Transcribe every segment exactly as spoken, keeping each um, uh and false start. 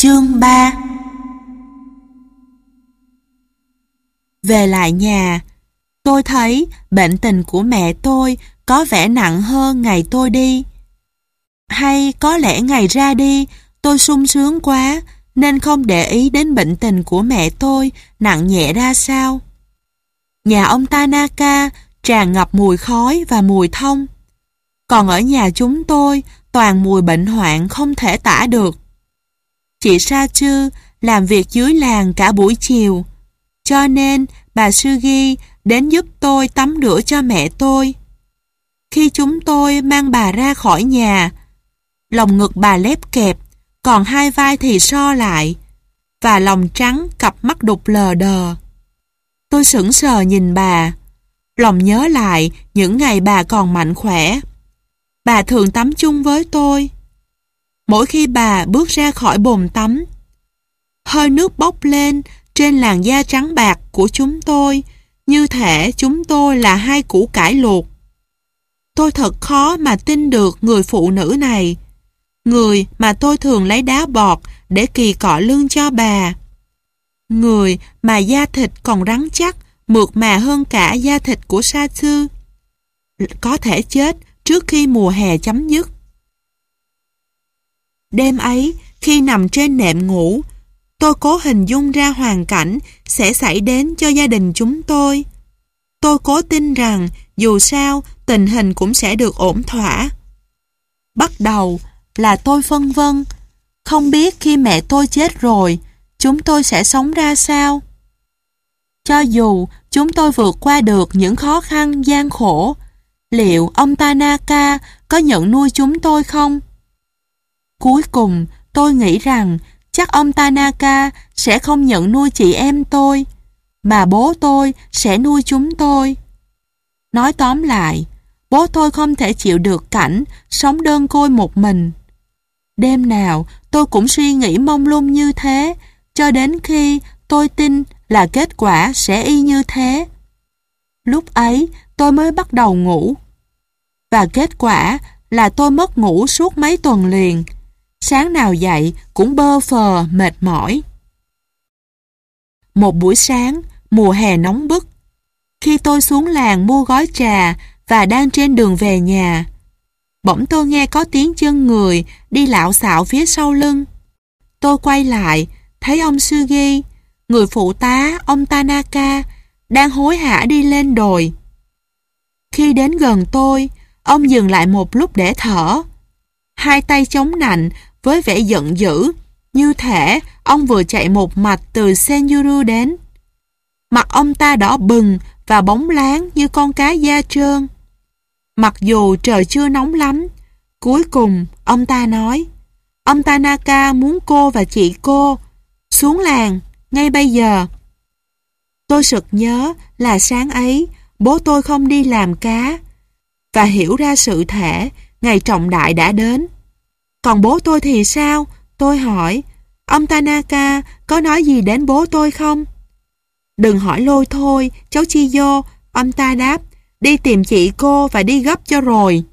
Chương ba. Về lại nhà, tôi thấy bệnh tình của mẹ tôi có vẻ nặng hơn ngày tôi đi. Hay có lẽ ngày ra đi tôi sung sướng quá nên không để ý đến bệnh tình của mẹ tôi nặng nhẹ ra sao. Nhà ông Tanaka tràn ngập mùi khói và mùi thông. Còn ở nhà chúng tôi toàn mùi bệnh hoạn không thể tả được. Chị Sachu làm việc dưới làng cả buổi chiều, cho nên bà Sugi đến giúp tôi tắm rửa cho mẹ tôi. Khi chúng tôi mang bà ra khỏi nhà, lòng ngực bà lép kẹp, còn hai vai thì so lại, và lòng trắng cặp mắt đục lờ đờ. Tôi sững sờ nhìn bà, lòng nhớ lại những ngày bà còn mạnh khỏe. Bà thường tắm chung với tôi. Mỗi khi bà bước ra khỏi bồn tắm, hơi nước bốc lên trên làn da trắng bạc của chúng tôi, như thể chúng tôi là hai củ cải luộc. Tôi thật khó mà tin được người phụ nữ này, người mà tôi thường lấy đá bọt để kỳ cọ lưng cho bà, người mà da thịt còn rắn chắc, mượt mà hơn cả da thịt của Sachu, có thể chết trước khi mùa hè chấm dứt. Đêm ấy, khi nằm trên nệm ngủ, tôi cố hình dung ra hoàn cảnh sẽ xảy đến cho gia đình chúng tôi. Tôi cố tin rằng dù sao tình hình cũng sẽ được ổn thỏa. Bắt đầu là tôi phân vân, không biết khi mẹ tôi chết rồi, chúng tôi sẽ sống ra sao. Cho dù chúng tôi vượt qua được những khó khăn gian khổ, liệu ông Tanaka có nhận nuôi chúng tôi không? Cuối cùng, tôi nghĩ rằng chắc ông Tanaka sẽ không nhận nuôi chị em tôi, mà bố tôi sẽ nuôi chúng tôi. Nói tóm lại, bố tôi không thể chịu được cảnh sống đơn côi một mình. Đêm nào tôi cũng suy nghĩ mông lung như thế, cho đến khi tôi tin là kết quả sẽ y như thế. Lúc ấy tôi mới bắt đầu ngủ. Và kết quả là tôi mất ngủ suốt mấy tuần liền. Sáng nào dậy cũng bơ phờ, mệt mỏi. Một buổi sáng, mùa hè nóng bức, khi tôi xuống làng mua gói trà và đang trên đường về nhà, bỗng tôi nghe có tiếng chân người đi lạo xạo phía sau lưng. Tôi quay lại, thấy ông Sugi, người phụ tá ông Tanaka, đang hối hả đi lên đồi. Khi đến gần tôi, ông dừng lại một lúc để thở, hai tay chống nạnh với vẻ giận dữ, như thể ông vừa chạy một mạch từ Senjuru đến. Mặt ông ta đỏ bừng và bóng láng như con cá da trơn. Mặc dù trời chưa nóng lắm, cuối cùng ông ta nói, ông Tanaka muốn cô và chị cô xuống làng ngay bây giờ. Tôi sực nhớ là sáng ấy bố tôi không đi làm cá, và hiểu ra sự thể ngày trọng đại đã đến. Còn bố tôi thì sao? Tôi hỏi, ông Tanaka có nói gì đến bố tôi không? Đừng hỏi lôi thôi, cháu Chiyo, ông ta đáp, đi tìm chị cô và đi gấp cho rồi.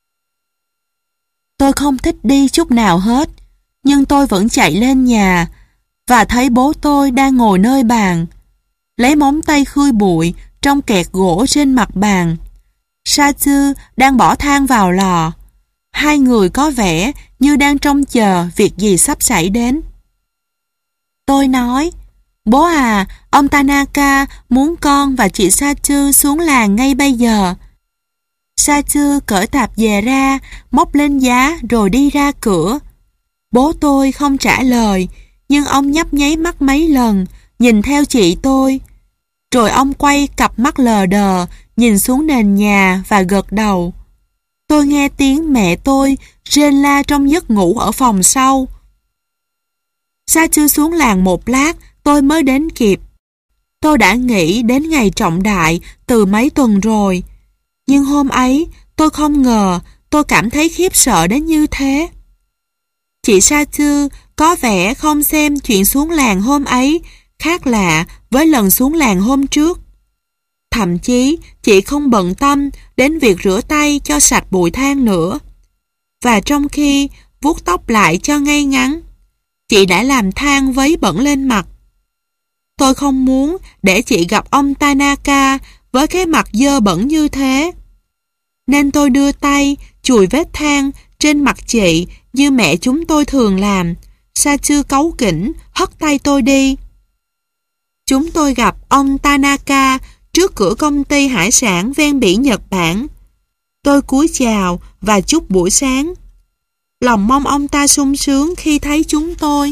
Tôi không thích đi chút nào hết, nhưng tôi vẫn chạy lên nhà và thấy bố tôi đang ngồi nơi bàn, lấy móng tay khươi bụi trong kẹt gỗ trên mặt bàn. Sachu đang bỏ than vào lò. Hai người có vẻ như đang trông chờ việc gì sắp xảy đến. Tôi nói, bố à, ông Tanaka muốn con và chị Sachu xuống làng ngay bây giờ. Sachu cởi tạp dề ra, móc lên giá rồi đi ra cửa. Bố tôi không trả lời, nhưng ông nhấp nháy mắt mấy lần, nhìn theo chị tôi. Rồi ông quay cặp mắt lờ đờ, nhìn xuống nền nhà và gật đầu. Tôi nghe tiếng mẹ tôi rên la trong giấc ngủ ở phòng sau. Sachu xuống làng một lát, tôi mới đến kịp. Tôi đã nghĩ đến ngày trọng đại từ mấy tuần rồi, nhưng hôm ấy tôi không ngờ tôi cảm thấy khiếp sợ đến như thế. Chị Sachu có vẻ không xem chuyện xuống làng hôm ấy khác lạ với lần xuống làng hôm trước. Thậm chí chị không bận tâm đến việc rửa tay cho sạch bụi than nữa. Và trong khi vuốt tóc lại cho ngay ngắn, Chị đã làm than vấy bẩn lên mặt. Tôi không muốn để chị gặp ông Tanaka với cái mặt dơ bẩn như thế. Nên tôi đưa tay chùi vết than trên mặt chị như mẹ chúng tôi thường làm. Satsu cáu kỉnh hất tay tôi đi. Chúng tôi gặp ông Tanaka trước cửa công ty hải sản ven biển Nhật Bản. Tôi cúi chào và chúc buổi sáng. Lòng mong ông ta sung sướng khi thấy chúng tôi.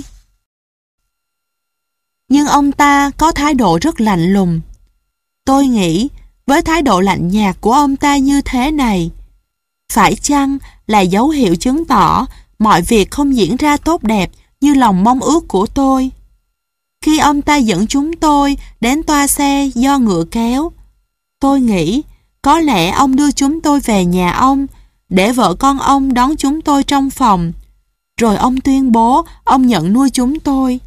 Nhưng ông ta có thái độ rất lạnh lùng. Tôi nghĩ với thái độ lạnh nhạt của ông ta như thế này, phải chăng là dấu hiệu chứng tỏ mọi việc không diễn ra tốt đẹp như lòng mong ước của tôi? Khi ông ta dẫn chúng tôi đến toa xe do ngựa kéo, tôi nghĩ có lẽ ông đưa chúng tôi về nhà ông để vợ con ông đón chúng tôi trong phòng. Rồi ông tuyên bố ông nhận nuôi chúng tôi.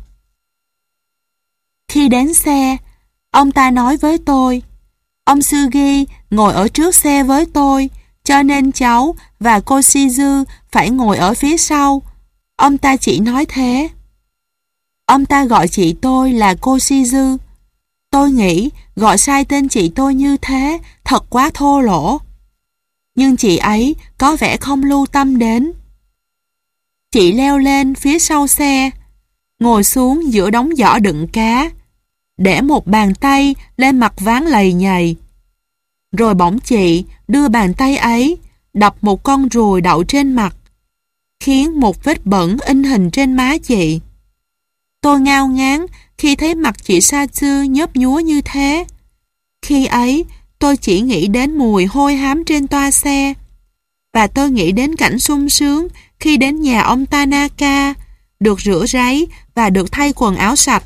Khi đến xe, ông ta nói với tôi, ông Sugi ngồi ở trước xe với tôi, cho nên cháu và cô Shizu phải ngồi ở phía sau. Ông ta chỉ nói thế. Ông ta gọi chị tôi là cô Shizu. Tôi nghĩ gọi sai tên chị tôi như thế thật quá thô lỗ. Nhưng chị ấy có vẻ không lưu tâm đến. Chị leo lên phía sau xe, ngồi xuống giữa đống giỏ đựng cá, để một bàn tay lên mặt ván lầy nhầy. Rồi bỗng chị đưa bàn tay ấy đập một con ruồi đậu trên mặt, khiến một vết bẩn in hình trên má chị. Tôi ngao ngán khi thấy mặt chị Satsu nhớp nhúa như thế. Khi ấy, tôi chỉ nghĩ đến mùi hôi hám trên toa xe. Và tôi nghĩ đến cảnh sung sướng khi đến nhà ông Tanaka, được rửa ráy và được thay quần áo sạch.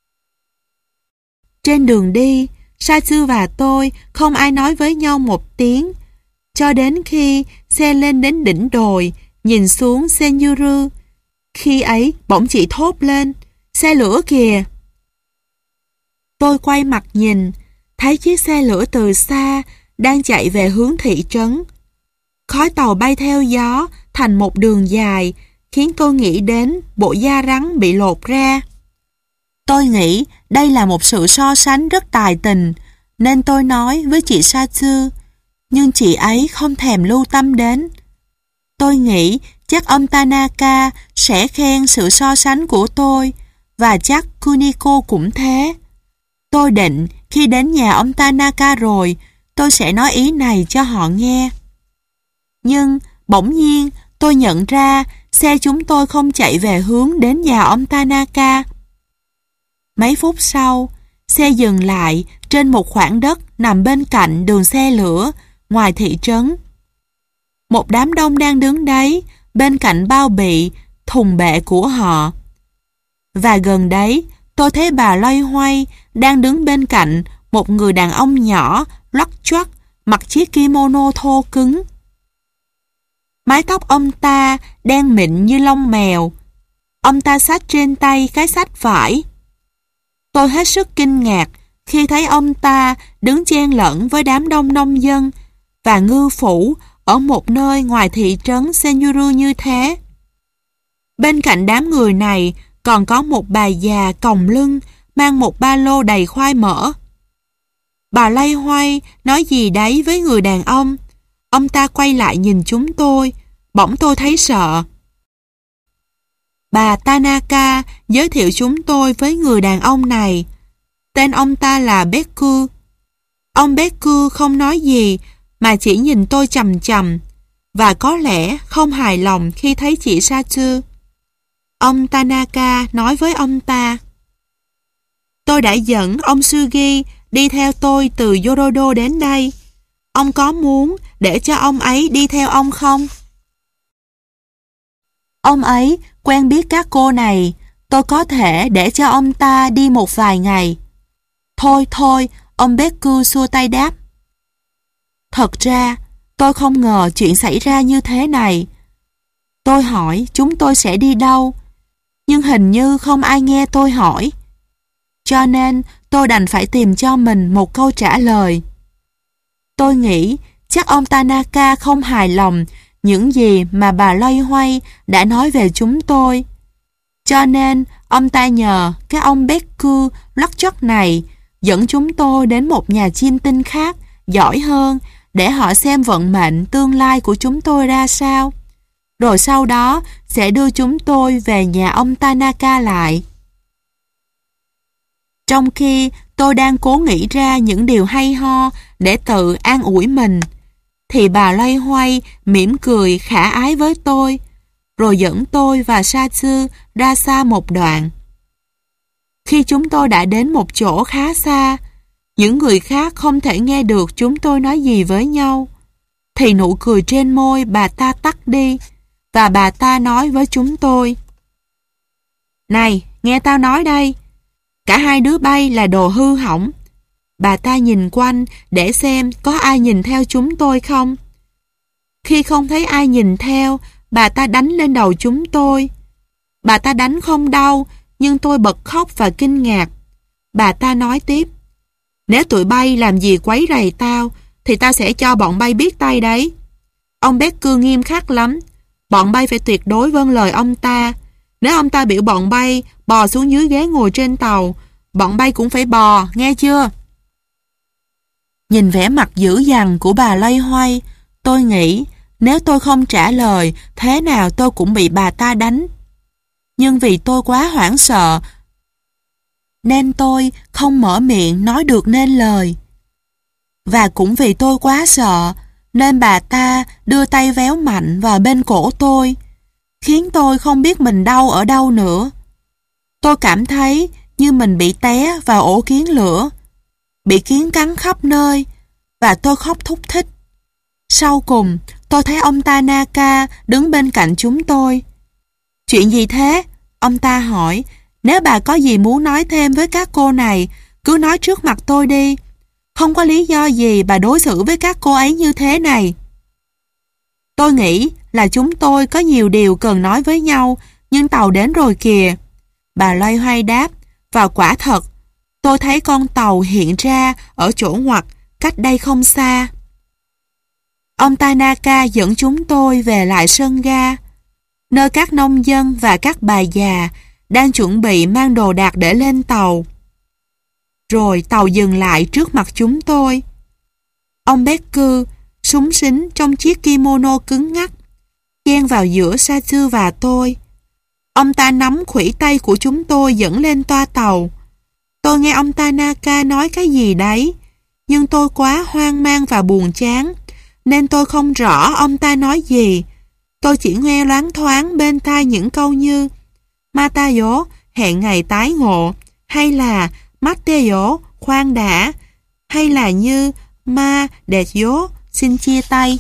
Trên đường đi, Satsu và tôi không ai nói với nhau một tiếng, cho đến khi xe lên đến đỉnh đồi, nhìn xuống Senjuru. Khi ấy, bỗng chị thốt lên, xe lửa kìa! Tôi quay mặt nhìn, thấy chiếc xe lửa từ xa đang chạy về hướng thị trấn. Khói tàu bay theo gió thành một đường dài, khiến tôi nghĩ đến bộ da rắn bị lột ra. Tôi nghĩ đây là một sự so sánh rất tài tình, nên tôi nói với chị Satsu, nhưng chị ấy không thèm lưu tâm đến. Tôi nghĩ chắc ông Tanaka sẽ khen sự so sánh của tôi, và chắc Kuniko cũng thế. Tôi định khi đến nhà ông Tanaka rồi, tôi sẽ nói ý này cho họ nghe. Nhưng bỗng nhiên tôi nhận ra xe chúng tôi không chạy về hướng đến nhà ông Tanaka. Mấy phút sau, xe dừng lại trên một khoảng đất nằm bên cạnh đường xe lửa ngoài thị trấn. Một đám đông đang đứng đấy bên cạnh bao bì, thùng bệ của họ. Và gần đấy, tôi thấy bà loay hoay đang đứng bên cạnh một người đàn ông nhỏ, loắt choắt, mặc chiếc kimono thô cứng. Mái tóc ông ta đen mịn như lông mèo. Ông ta xách trên tay cái xách vải. Tôi hết sức kinh ngạc khi thấy ông ta đứng chen lẫn với đám đông nông dân và ngư phủ ở một nơi ngoài thị trấn Senjuru như thế. Bên cạnh đám người này còn có một bà già còng lưng mang một ba lô đầy khoai mỡ. Bà loay hoay nói gì đấy với người đàn ông. Ông ta quay lại nhìn chúng tôi, bỗng tôi thấy sợ. Bà Tanaka giới thiệu chúng tôi với người đàn ông này. Tên ông ta là Beku. Ông Beku không nói gì mà chỉ nhìn tôi chằm chằm, và có lẽ không hài lòng khi thấy chị Satsu. Ông Tanaka nói với ông ta, tôi đã dẫn ông Sugi đi theo tôi từ Yorodo đến đây. Ông có muốn để cho ông ấy đi theo ông không? Ông ấy quen biết các cô này, tôi có thể để cho ông ta đi một vài ngày. Thôi thôi, ông Beku xua tay đáp. Thật ra, tôi không ngờ chuyện xảy ra như thế này. Tôi hỏi chúng tôi sẽ đi đâu, nhưng hình như không ai nghe tôi hỏi. Cho nên tôi đành phải tìm cho mình một câu trả lời. Tôi nghĩ chắc ông Tanaka không hài lòng những gì mà bà loay hoay đã nói về chúng tôi. Cho nên, ông ta nhờ cái ông Becker lót chót này dẫn chúng tôi đến một nhà chiêm tinh khác, giỏi hơn, để họ xem vận mệnh tương lai của chúng tôi ra sao. Rồi sau đó sẽ đưa chúng tôi về nhà ông Tanaka lại. Trong khi tôi đang cố nghĩ ra những điều hay ho để tự an ủi mình, thì bà loay hoay mỉm cười khả ái với tôi, rồi dẫn tôi và Satsu ra xa một đoạn. Khi chúng tôi đã đến một chỗ khá xa, những người khác không thể nghe được chúng tôi nói gì với nhau, thì nụ cười trên môi bà ta tắt đi, và bà ta nói với chúng tôi: "Này, nghe tao nói đây, cả hai đứa bay là đồ hư hỏng." Bà ta nhìn quanh để xem có ai nhìn theo chúng tôi không. Khi không thấy ai nhìn theo, bà ta đánh lên đầu chúng tôi. Bà ta đánh không đau, nhưng tôi bật khóc và kinh ngạc. Bà ta nói tiếp: "Nếu tụi bay làm gì quấy rầy tao, thì tao sẽ cho bọn bay biết tay đấy. Ông Becker nghiêm khắc lắm. Bọn bay phải tuyệt đối vâng lời ông ta. Nếu ông ta biểu bọn bay bò xuống dưới ghế ngồi trên tàu, bọn bay cũng phải bò, nghe chưa?" Nhìn vẻ mặt dữ dằn của bà loay hoay, tôi nghĩ nếu tôi không trả lời, thế nào tôi cũng bị bà ta đánh. Nhưng vì tôi quá hoảng sợ, nên tôi không mở miệng nói được nên lời. Và cũng vì tôi quá sợ, nên bà ta đưa tay véo mạnh vào bên cổ tôi, khiến tôi không biết mình đau ở đâu nữa. Tôi cảm thấy như mình bị té vào ổ kiến lửa, bị kiến cắn khắp nơi, và tôi khóc thúc thích. Sau cùng, tôi thấy ông Tanaka đứng bên cạnh chúng tôi. "Chuyện gì thế?" Ông ta hỏi. "Nếu bà có gì muốn nói thêm với các cô này, cứ nói trước mặt tôi đi. Không có lý do gì bà đối xử với các cô ấy như thế này." Tôi nghĩ là chúng tôi có nhiều điều cần nói với nhau, nhưng tàu đến rồi kìa. Bà loay hoay đáp, và quả thật, tôi thấy con tàu hiện ra ở chỗ ngoặt cách đây không xa. Ông Tanaka dẫn chúng tôi về lại sân ga, nơi các nông dân và các bà già đang chuẩn bị mang đồ đạc để lên tàu. Rồi tàu dừng lại trước mặt chúng tôi. Ông Becker súng xính trong chiếc kimono cứng ngắc, chen vào giữa Satsu và tôi. Ông ta nắm khuỷu tay của chúng tôi dẫn lên toa tàu. Tôi nghe ông Tanaka nói cái gì đấy, nhưng tôi quá hoang mang và buồn chán, nên tôi không rõ ông ta nói gì. Tôi chỉ nghe loáng thoáng bên tai những câu như "Matayo, hẹn ngày tái ngộ", hay là "Matteyo, khoan đã", hay là như "Ma deyo, xin chia tay".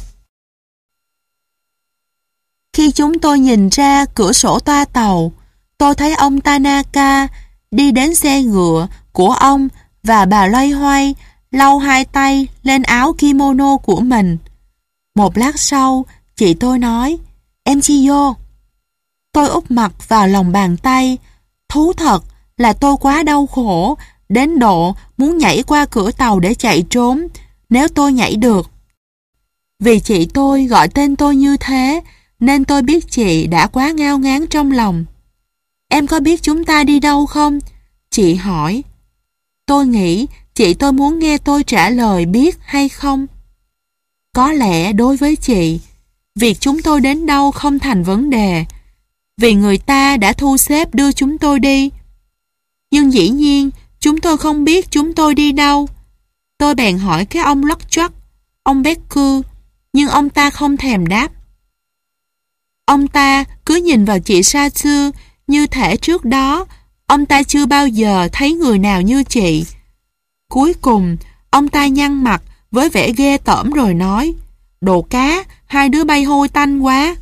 Khi chúng tôi nhìn ra cửa sổ toa tàu, tôi thấy ông Tanaka đi đến xe ngựa của ông, và bà loay hoay lau hai tay lên áo kimono của mình. Một lát sau, chị tôi nói: "Em Chiyo." Tôi úp mặt vào lòng bàn tay. Thú thật là tôi quá đau khổ, đến độ muốn nhảy qua cửa tàu để chạy trốn, nếu tôi nhảy được. Vì chị tôi gọi tên tôi như thế, nên tôi biết chị đã quá ngao ngán trong lòng. "Em có biết chúng ta đi đâu không?" chị hỏi. Tôi nghĩ chị tôi muốn nghe tôi trả lời biết hay không. Có lẽ đối với chị, việc chúng tôi đến đâu không thành vấn đề, vì người ta đã thu xếp đưa chúng tôi đi. Nhưng dĩ nhiên, chúng tôi không biết chúng tôi đi đâu. Tôi bèn hỏi cái ông Lockjack, ông Becker, nhưng ông ta không thèm đáp. Ông ta cứ nhìn vào chị Satsu như thể trước đó ông ta chưa bao giờ thấy người nào như chị. Cuối cùng, ông ta nhăn mặt với vẻ ghê tởm rồi nói: "Đồ cá, hai đứa bay hôi tanh quá."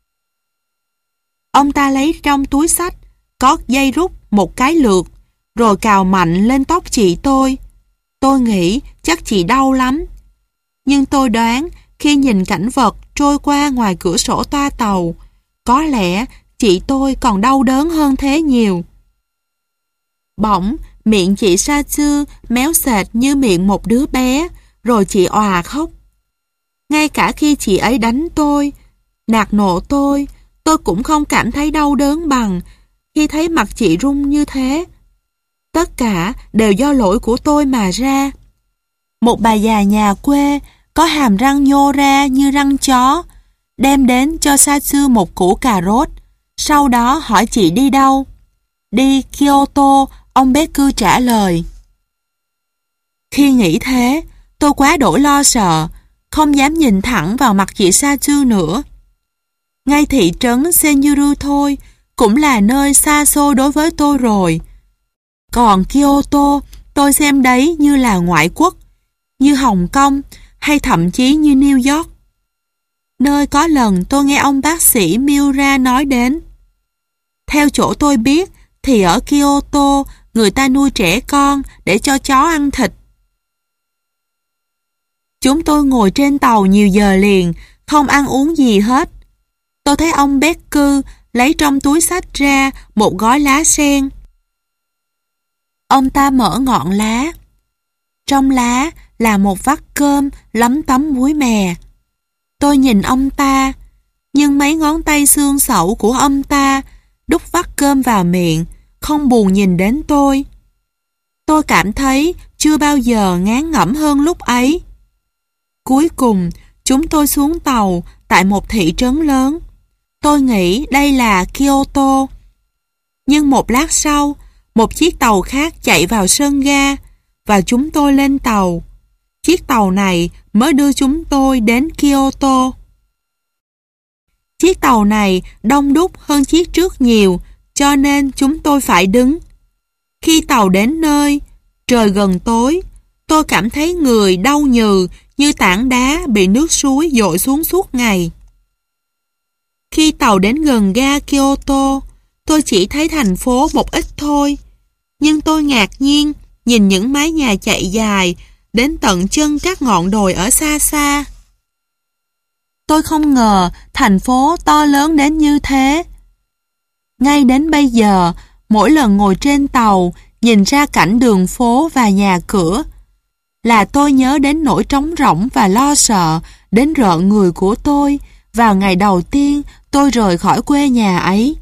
Ông ta lấy trong túi xách có dây rút một cái lượt, rồi cào mạnh lên tóc chị tôi. Tôi nghĩ chắc chị đau lắm. Nhưng tôi đoán khi nhìn cảnh vật trôi qua ngoài cửa sổ toa tàu, có lẽ chị tôi còn đau đớn hơn thế nhiều. Bỗng, miệng chị Satsu méo sệt như miệng một đứa bé, rồi chị òa khóc. Ngay cả khi chị ấy đánh tôi, nạt nộ tôi, tôi cũng không cảm thấy đau đớn bằng, khi thấy mặt chị run như thế. Tất cả đều do lỗi của tôi mà ra. Một bà già nhà quê có hàm răng nhô ra như răng chó, đem đến cho Satsu một củ cà rốt, sau đó hỏi chị đi đâu. Đi Kyoto, ông Beku trả lời. Khi nghĩ thế, tôi quá đỗi lo sợ, không dám nhìn thẳng vào mặt chị Satsu nữa. Ngay thị trấn Senjuru thôi cũng là nơi xa xôi đối với tôi rồi. Còn Kyoto, tôi xem đấy như là ngoại quốc, như Hồng Kông hay thậm chí như New York. Nơi có lần tôi nghe ông bác sĩ Miura nói đến. Theo chỗ tôi biết thì ở Kyoto người ta nuôi trẻ con để cho chó ăn thịt. Chúng tôi ngồi trên tàu nhiều giờ liền, không ăn uống gì hết. Tôi thấy ông Beku lấy trong túi xách ra một gói lá sen. Ông ta mở ngọn lá. Trong lá là một vắt cơm lấm tấm muối mè. Tôi nhìn ông ta, nhưng mấy ngón tay xương xẩu của ông ta đút vắt cơm vào miệng, không buồn nhìn đến tôi. Tôi cảm thấy chưa bao giờ ngán ngẩm hơn lúc ấy. Cuối cùng, chúng tôi xuống tàu tại một thị trấn lớn. Tôi nghĩ đây là Kyoto. Nhưng một lát sau, một chiếc tàu khác chạy vào sân ga và chúng tôi lên tàu. Chiếc tàu này mới đưa chúng tôi đến Kyoto. Chiếc tàu này đông đúc hơn chiếc trước nhiều, cho nên chúng tôi phải đứng. Khi tàu đến nơi, trời gần tối, tôi cảm thấy người đau nhừ như tảng đá bị nước suối dội xuống suốt ngày. Khi tàu đến gần ga Kyoto, tôi chỉ thấy thành phố một ít thôi, nhưng tôi ngạc nhiên nhìn những mái nhà chạy dài đến tận chân các ngọn đồi ở xa xa. Tôi không ngờ thành phố to lớn đến như thế. Ngay đến bây giờ, mỗi lần ngồi trên tàu, nhìn ra cảnh đường phố và nhà cửa, là tôi nhớ đến nỗi trống rỗng và lo sợ đến rợn người của tôi vào ngày đầu tiên tôi rời khỏi quê nhà ấy.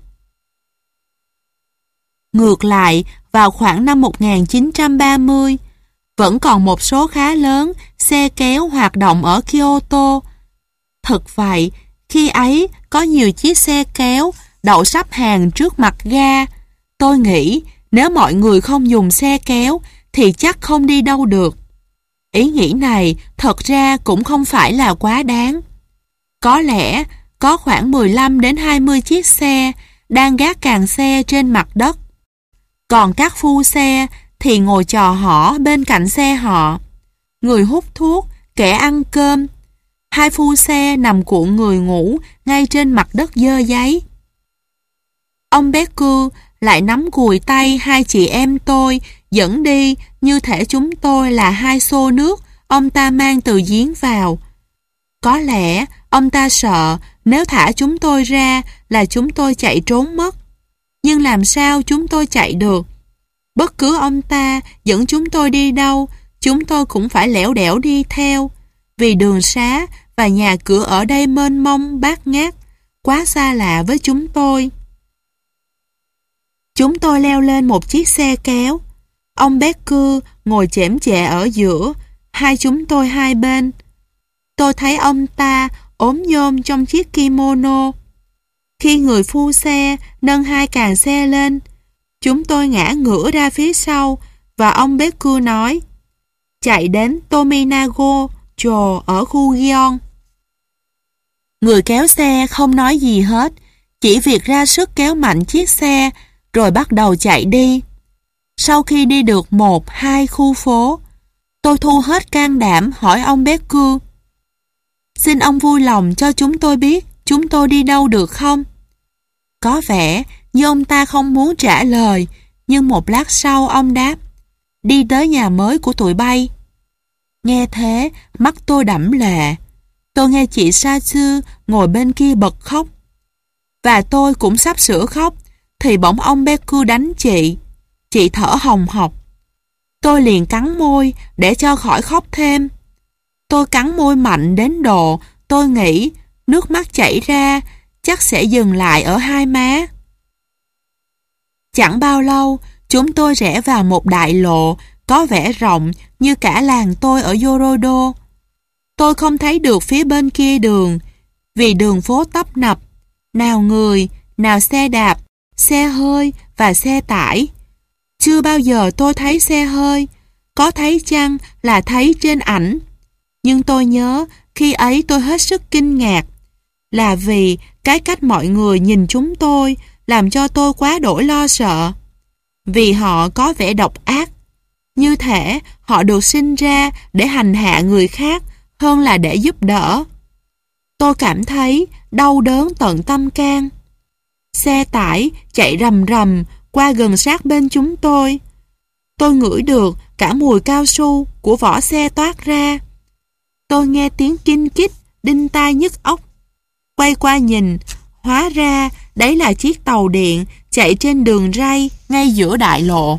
Ngược lại, vào khoảng năm một nghìn chín trăm ba mươi, vẫn còn một số khá lớn xe kéo hoạt động ở Kyoto. Thật vậy, khi ấy có nhiều chiếc xe kéo đậu sắp hàng trước mặt ga. Tôi nghĩ nếu mọi người không dùng xe kéo thì chắc không đi đâu được. Ý nghĩ này thật ra cũng không phải là quá đáng. Có lẽ có khoảng mười lăm đến hai mươi chiếc xe đang gác càng xe trên mặt đất. Còn các phu xe thì ngồi chò hõ bên cạnh xe họ. Người hút thuốc, kẻ ăn cơm. Hai phu xe nằm cuộn người ngủ ngay trên mặt đất dơ giấy. Ông Beku lại nắm cùi tay hai chị em tôi dẫn đi như thể chúng tôi là hai xô nước ông ta mang từ giếng vào. Có lẽ ông ta sợ nếu thả chúng tôi ra là chúng tôi chạy trốn mất. Nhưng làm sao chúng tôi chạy được? Bất cứ ông ta dẫn chúng tôi đi đâu, chúng tôi cũng phải lẻo đẻo đi theo, vì đường xá và nhà cửa ở đây mênh mông bát ngát, quá xa lạ với chúng tôi. Chúng tôi leo lên một chiếc xe kéo. Ông Beku ngồi chễm chệ ở giữa, hai chúng tôi hai bên. Tôi thấy ông ta ốm nhôm trong chiếc kimono. Khi người phu xe nâng hai càng xe lên, chúng tôi ngã ngửa ra phía sau và ông Beku nói: chạy đến Tominago Chồ ở khu Gion. Người kéo xe không nói gì hết, chỉ việc ra sức kéo mạnh chiếc xe rồi bắt đầu chạy đi. Sau khi đi được một, hai khu phố, tôi thu hết can đảm hỏi ông Beku: xin ông vui lòng cho chúng tôi biết chúng tôi đi đâu được không? Có vẻ như ông ta không muốn trả lời, nhưng một lát sau ông đáp: đi tới nhà mới của tụi bay. Nghe thế, mắt tôi đẫm lệ. Tôi nghe chị Satsu ngồi bên kia bật khóc. Và tôi cũng sắp sửa khóc, thì bỗng ông Beku đánh chị. Chị thở hồng hộc. Tôi liền cắn môi để cho khỏi khóc thêm. Tôi cắn môi mạnh đến độ tôi nghĩ nước mắt chảy ra chắc sẽ dừng lại ở hai má. Chẳng bao lâu, chúng tôi rẽ vào một đại lộ có vẻ rộng như cả làng tôi ở Yorodo. Tôi không thấy được phía bên kia đường, vì đường phố tấp nập, nào người, nào xe đạp, xe hơi và xe tải. Chưa bao giờ tôi thấy xe hơi, có thấy chăng là thấy trên ảnh. Nhưng tôi nhớ khi ấy tôi hết sức kinh ngạc, là vì cái cách mọi người nhìn chúng tôi làm cho tôi quá đổi lo sợ. Vì họ có vẻ độc ác, như thể họ được sinh ra để hành hạ người khác hơn là để giúp đỡ. Tôi cảm thấy đau đớn tận tâm can. Xe tải chạy rầm rầm qua gần sát bên chúng tôi. Tôi ngửi được cả mùi cao su của vỏ xe toát ra. Tôi nghe tiếng kinh kích, đinh tai nhức óc. Quay qua nhìn, hóa ra đấy là chiếc tàu điện chạy trên đường ray ngay giữa đại lộ.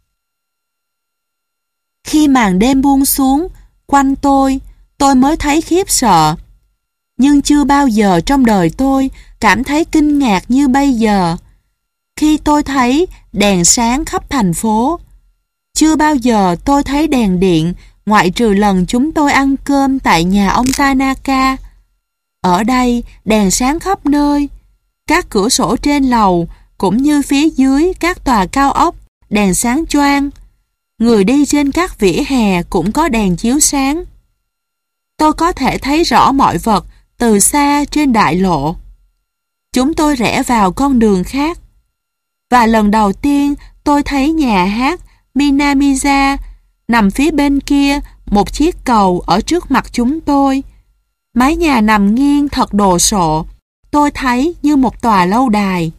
Khi màn đêm buông xuống quanh tôi, tôi mới thấy khiếp sợ. Nhưng chưa bao giờ trong đời tôi cảm thấy kinh ngạc như bây giờ. Khi tôi thấy đèn sáng khắp thành phố, chưa bao giờ tôi thấy đèn điện ngoại trừ lần chúng tôi ăn cơm tại nhà ông Tanaka. Ở đây đèn sáng khắp nơi, các cửa sổ trên lầu cũng như phía dưới các tòa cao ốc, đèn sáng choang. Người đi trên các vỉa hè cũng có đèn chiếu sáng. Tôi có thể thấy rõ mọi vật từ xa trên đại lộ. Chúng tôi rẽ vào con đường khác. Và lần đầu tiên tôi thấy nhà hát Minamiza nằm phía bên kia một chiếc cầu ở trước mặt chúng tôi. Mái nhà nằm nghiêng thật đồ sộ, tôi thấy như một tòa lâu đài.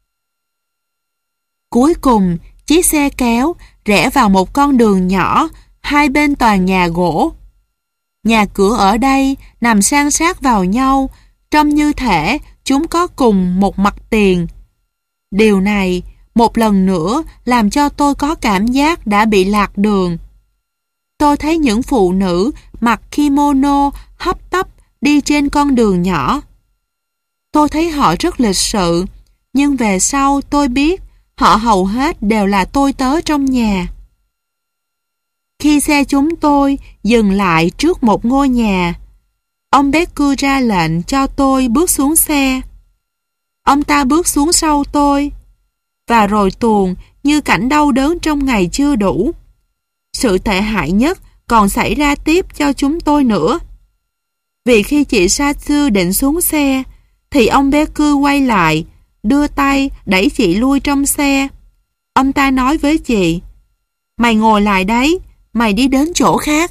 Cuối cùng, chiếc xe kéo rẽ vào một con đường nhỏ, hai bên toàn nhà gỗ. Nhà cửa ở đây nằm san sát vào nhau, trông như thể chúng có cùng một mặt tiền. Điều này một lần nữa làm cho tôi có cảm giác đã bị lạc đường. Tôi thấy những phụ nữ mặc kimono hấp tấp đi trên con đường nhỏ. Tôi thấy họ rất lịch sự, nhưng về sau tôi biết họ hầu hết đều là tôi tớ trong nhà. Khi xe chúng tôi dừng lại trước một ngôi nhà, ông Beku ra lệnh cho tôi bước xuống xe. Ông ta bước xuống sau tôi, và rồi tuồn như cảnh đau đớn trong ngày chưa đủ. Sự tệ hại nhất còn xảy ra tiếp cho chúng tôi nữa. Vì khi chị Satsu định xuống xe, thì ông Beku quay lại, đưa tay đẩy chị lui trong xe. Ông ta nói với chị, "Mày ngồi lại đấy, mày đi đến chỗ khác."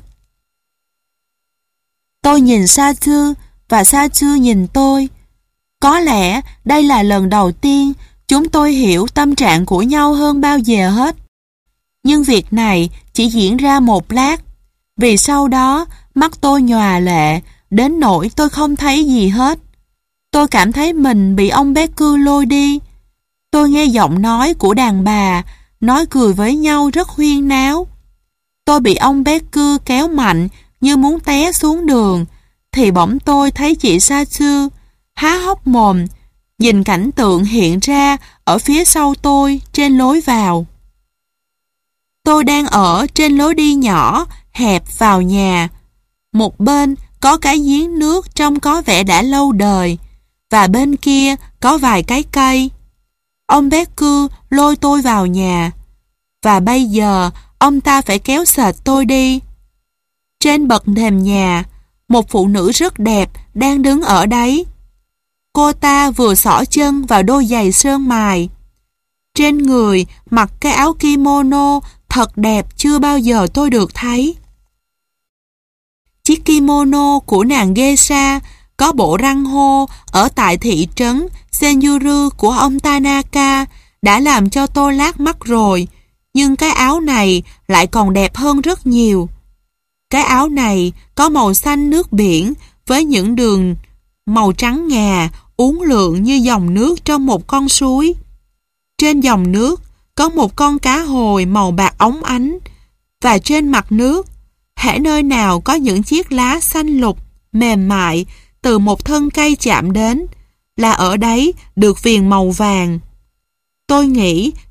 Tôi nhìn Satsu và Satsu nhìn tôi. Có lẽ đây là lần đầu tiên chúng tôi hiểu tâm trạng của nhau hơn bao giờ hết. Nhưng việc này chỉ diễn ra một lát, vì sau đó mắt tôi nhòa lệ, đến nỗi tôi không thấy gì hết. Tôi cảm thấy mình bị ông Beku lôi đi. Tôi nghe giọng nói của đàn bà, nói cười với nhau rất huyên náo. Tôi bị ông Beku kéo mạnh như muốn té xuống đường, thì bỗng tôi thấy chị Satsu há hốc mồm, nhìn cảnh tượng hiện ra ở phía sau tôi trên lối vào. Tôi đang ở trên lối đi nhỏ, hẹp vào nhà. Một bên có cái giếng nước trông có vẻ đã lâu đời, và bên kia có vài cái cây. Ông Beku lôi tôi vào nhà, và bây giờ ông ta phải kéo xệt tôi đi. Trên bậc thềm nhà, một phụ nữ rất đẹp đang đứng ở đấy. Cô ta vừa xỏ chân vào đôi giày sơn mài. Trên người mặc cái áo kimono thật đẹp chưa bao giờ tôi được thấy. Chiếc kimono của nàng geisha có bộ răng hô ở tại thị trấn Senjuru của ông Tanaka đã làm cho tôi lác mắt rồi, nhưng cái áo này lại còn đẹp hơn rất nhiều. Cái áo này có màu xanh nước biển với những đường màu trắng ngà uốn lượn như dòng nước trong một con suối. Trên dòng nước có một con cá hồi màu bạc óng ánh, và trên mặt nước, hễ nơi nào có những chiếc lá xanh lục mềm mại từ một thân cây chạm đến, là ở đấy được viền màu vàng. Tôi nghĩ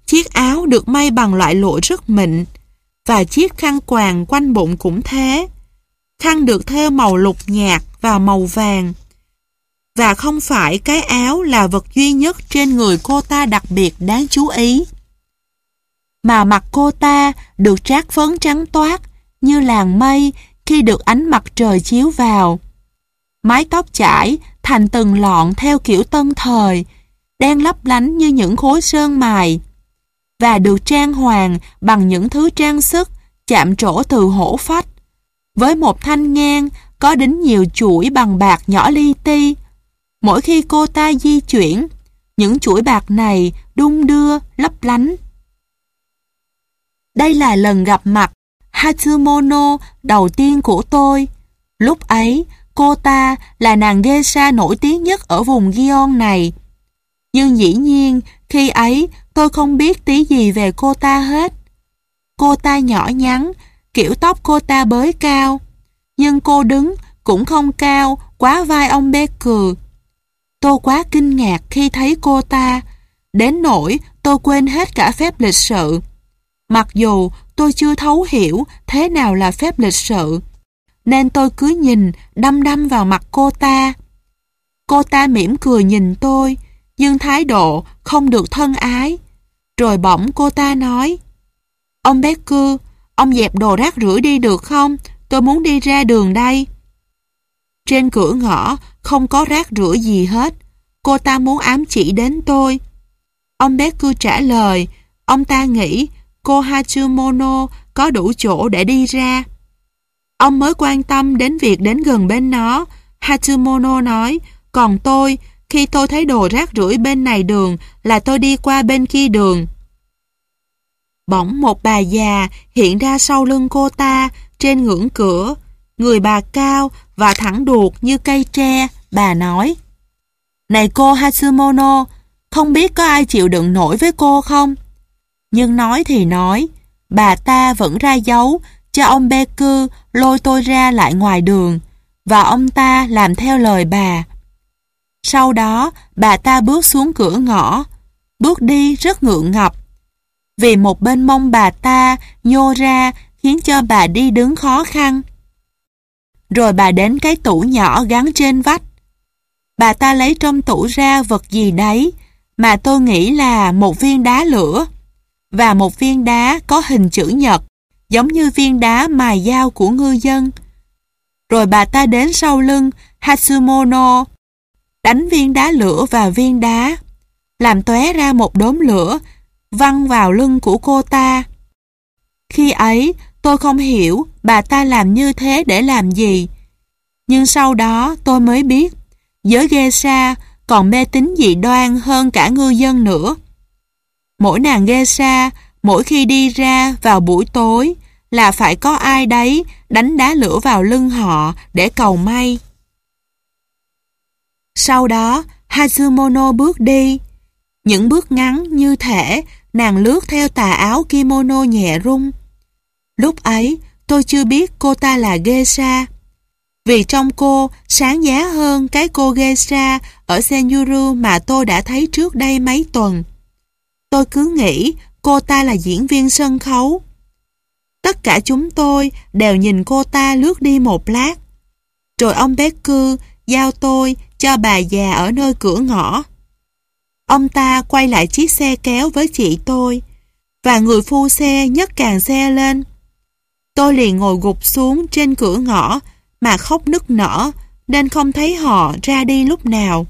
Chiếc áo được may bằng loại lụa rất mịn, và chiếc khăn quàng quanh bụng cũng thế. Khăn được thêu màu lục nhạt và màu vàng. Và không phải cái áo là vật duy nhất trên người cô ta đặc biệt đáng chú ý, mà mặt cô ta được trát phấn trắng toát như làn mây khi được ánh mặt trời chiếu vào. Mái tóc chải thành từng lọn theo kiểu tân thời, đen lấp lánh như những khối sơn mài, và được trang hoàng bằng những thứ trang sức chạm trổ từ hổ phách, với một thanh ngang có đính nhiều chuỗi bằng bạc nhỏ li ti. Mỗi khi cô ta di chuyển, những chuỗi bạc này đung đưa, lấp lánh. Đây là lần gặp mặt Hatsumono đầu tiên của tôi. Lúc ấy, cô ta là nàng geisha nổi tiếng nhất ở vùng Gion này. Nhưng dĩ nhiên, khi ấy tôi không biết tí gì về cô ta hết. Cô ta nhỏ nhắn, kiểu tóc cô ta bới cao, nhưng cô đứng cũng không cao quá vai ông Becker. Tôi quá kinh ngạc khi thấy cô ta, đến nỗi tôi quên hết cả phép lịch sự. Mặc dù tôi chưa thấu hiểu thế nào là phép lịch sự, nên tôi cứ nhìn đăm đăm vào mặt cô ta. Cô ta mỉm cười nhìn tôi, nhưng thái độ không được thân ái. Rồi bỗng cô ta nói: "Ông Becker, ông dẹp đồ rác rưởi đi được không? Tôi muốn đi ra đường đây." Trên cửa ngõ không có rác rưởi gì hết. Cô ta muốn ám chỉ đến tôi. Ông Becker trả lời, ông ta nghĩ cô Hatsumono có đủ chỗ để đi ra. Ông mới quan tâm đến việc đến gần bên nó. Hatsumono nói, còn tôi, khi tôi thấy đồ rác rưởi bên này đường là tôi đi qua bên kia đường. Bỗng một bà già hiện ra sau lưng cô ta trên ngưỡng cửa. Người bà cao và thẳng đuột như cây tre. Bà nói: "Này cô Hatsumono, không biết có ai chịu đựng nổi với cô không?" Nhưng nói thì nói, bà ta vẫn ra dấu cho ông Becker lôi tôi ra lại ngoài đường, và ông ta làm theo lời bà. Sau đó, bà ta bước xuống cửa ngõ, bước đi rất ngượng ngập, vì một bên mông bà ta nhô ra khiến cho bà đi đứng khó khăn. Rồi bà đến cái tủ nhỏ gắn trên vách. Bà ta lấy trong tủ ra vật gì đấy mà tôi nghĩ là một viên đá lửa, và một viên đá có hình chữ nhật, giống như viên đá mài dao của ngư dân. Rồi bà ta đến sau lưng Hatsumono, đánh viên đá lửa vào viên đá, làm tóe ra một đốm lửa, văng vào lưng của cô ta. Khi ấy, tôi không hiểu bà ta làm như thế để làm gì. Nhưng sau đó tôi mới biết, giới geisha còn mê tín dị đoan hơn cả ngư dân nữa. Mỗi nàng geisha, mỗi khi đi ra vào buổi tối, là phải có ai đấy đánh đá lửa vào lưng họ để cầu may. Sau đó, Hatsumono bước đi. Những bước ngắn như thể nàng lướt theo tà áo kimono nhẹ rung. Lúc ấy, tôi chưa biết cô ta là geisha, vì trong cô sáng giá hơn cái cô geisha ở Senjuru mà tôi đã thấy trước đây mấy tuần. Tôi cứ nghĩ cô ta là diễn viên sân khấu. Tất cả chúng tôi đều nhìn cô ta lướt đi một lát. Rồi ông Becker giao tôi cho bà già ở nơi cửa ngõ. Ông ta quay lại chiếc xe kéo với chị tôi, và người phu xe nhấc càng xe lên. Tôi liền ngồi gục xuống trên cửa ngõ mà khóc nức nở, nên không thấy họ ra đi lúc nào.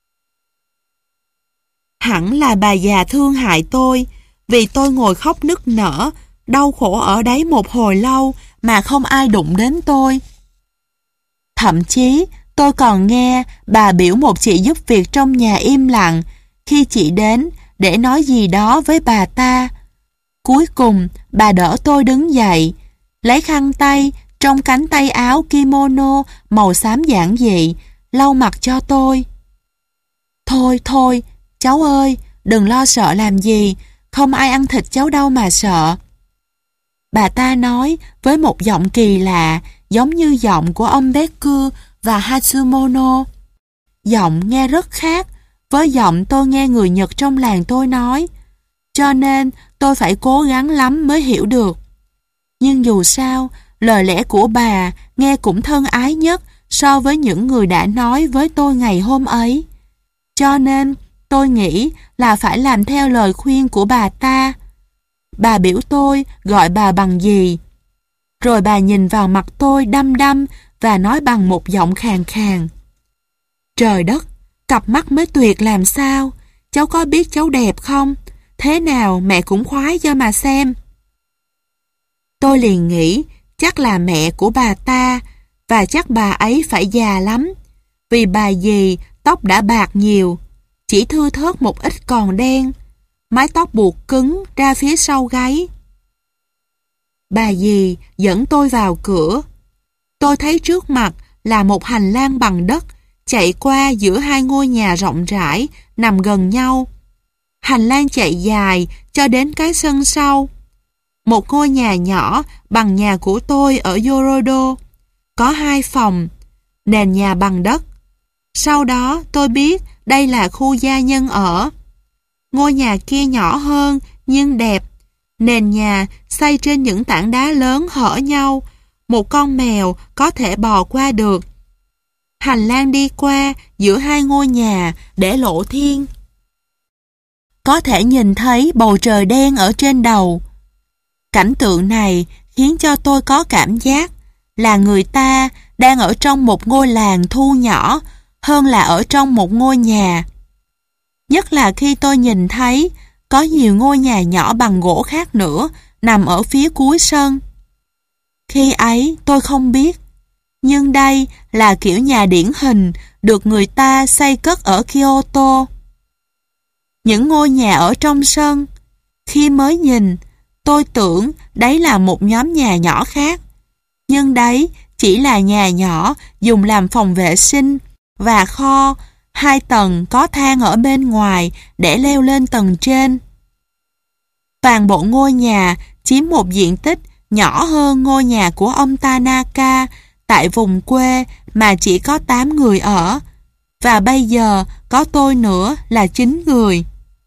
Hẳn là bà già thương hại tôi, vì tôi ngồi khóc nức nở, đau khổ ở đấy một hồi lâu mà không ai đụng đến tôi. Thậm chí tôi còn nghe bà biểu một chị giúp việc trong nhà im lặng khi chị đến để nói gì đó với bà ta. Cuối cùng bà đỡ tôi đứng dậy, lấy khăn tay trong cánh tay áo kimono màu xám giản dị, lau mặt cho tôi. Thôi thôi, cháu ơi, đừng lo sợ làm gì, không ai ăn thịt cháu đâu mà sợ. Bà ta nói với một giọng kỳ lạ, giống như giọng của ông Becker và Hatsumono. Giọng nghe rất khác với giọng tôi nghe người Nhật trong làng tôi nói. Cho nên tôi phải cố gắng lắm mới hiểu được. Nhưng dù sao, lời lẽ của bà nghe cũng thân ái nhất so với những người đã nói với tôi ngày hôm ấy. Cho nên tôi nghĩ là phải làm theo lời khuyên của bà ta. Bà biểu tôi gọi bà bằng gì. Rồi bà nhìn vào mặt tôi đăm đăm và nói bằng một giọng khàn khàn. Trời đất, cặp mắt mới tuyệt làm sao? Cháu có biết cháu đẹp không? Thế nào mẹ cũng khoái cho mà xem. Tôi liền nghĩ chắc là mẹ của bà ta, và chắc bà ấy phải già lắm, vì bà dì tóc đã bạc nhiều, chỉ thưa thớt một ít còn đen, mái tóc buộc cứng ra phía sau gáy. Bà dì dẫn tôi vào cửa. Tôi thấy trước mặt là một hành lang bằng đất chạy qua giữa hai ngôi nhà rộng rãi nằm gần nhau. Hành lang chạy dài cho đến cái sân sau. Một ngôi nhà nhỏ bằng nhà của tôi ở Yorodo, có hai phòng, nền nhà bằng đất. Sau đó tôi biết đây là khu gia nhân ở. Ngôi nhà kia nhỏ hơn nhưng đẹp. Nền nhà xây trên những tảng đá lớn hở nhau, một con mèo có thể bò qua được. Hành lang đi qua giữa hai ngôi nhà để lộ thiên. Có thể nhìn thấy bầu trời đen ở trên đầu. Cảnh tượng này khiến cho tôi có cảm giác là người ta đang ở trong một ngôi làng thu nhỏ hơn là ở trong một ngôi nhà. Nhất là khi tôi nhìn thấy có nhiều ngôi nhà nhỏ bằng gỗ khác nữa nằm ở phía cuối sân. Khi ấy tôi không biết, nhưng đây là kiểu nhà điển hình được người ta xây cất ở Kyoto. Những ngôi nhà ở trong sân, khi mới nhìn, tôi tưởng đấy là một nhóm nhà nhỏ khác. Nhưng đấy chỉ là nhà nhỏ dùng làm phòng vệ sinh và kho, hai tầng có thang ở bên ngoài để leo lên tầng trên. Toàn bộ ngôi nhà chiếm một diện tích nhỏ hơn ngôi nhà của ông Tanaka tại vùng quê mà chỉ có tám người ở, và bây giờ có tôi nữa là chín người.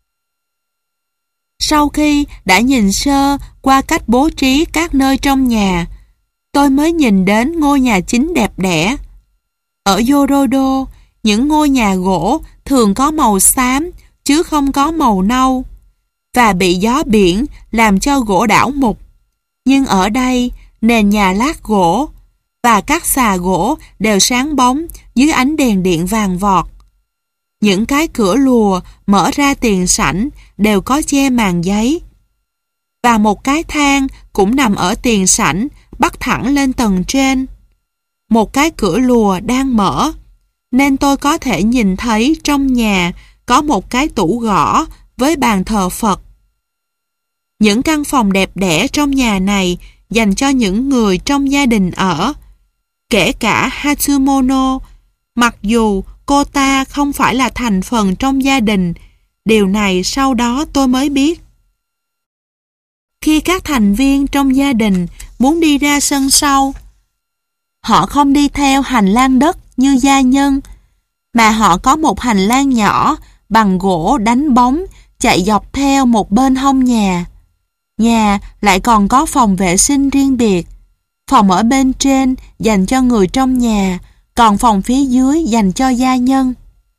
Sau khi đã nhìn sơ qua cách bố trí các nơi trong nhà, tôi mới nhìn đến ngôi nhà chính đẹp đẽ. Ở Yorodo, những ngôi nhà gỗ thường có màu xám chứ không có màu nâu, và bị gió biển làm cho gỗ đảo mục. Nhưng ở đây, nền nhà lát gỗ và các xà gỗ đều sáng bóng dưới ánh đèn điện vàng vọt. Những cái cửa lùa mở ra tiền sảnh đều có che màn giấy. Và một cái thang cũng nằm ở tiền sảnh bắt thẳng lên tầng trên. Một cái cửa lùa đang mở, nên tôi có thể nhìn thấy trong nhà có một cái tủ gõ với bàn thờ Phật. Những căn phòng đẹp đẽ trong nhà này dành cho những người trong gia đình ở, kể cả Hatsumono, mặc dù cô ta không phải là thành phần trong gia đình. Điều này sau đó tôi mới biết. Khi các thành viên trong gia đình muốn đi ra sân sau, họ không đi theo hành lang đất như gia nhân, mà họ có một hành lang nhỏ bằng gỗ đánh bóng chạy dọc theo một bên hông nhà. Nhà lại còn có phòng vệ sinh riêng biệt. Phòng ở bên trên dành cho người trong nhà, còn phòng phía dưới dành cho gia nhân.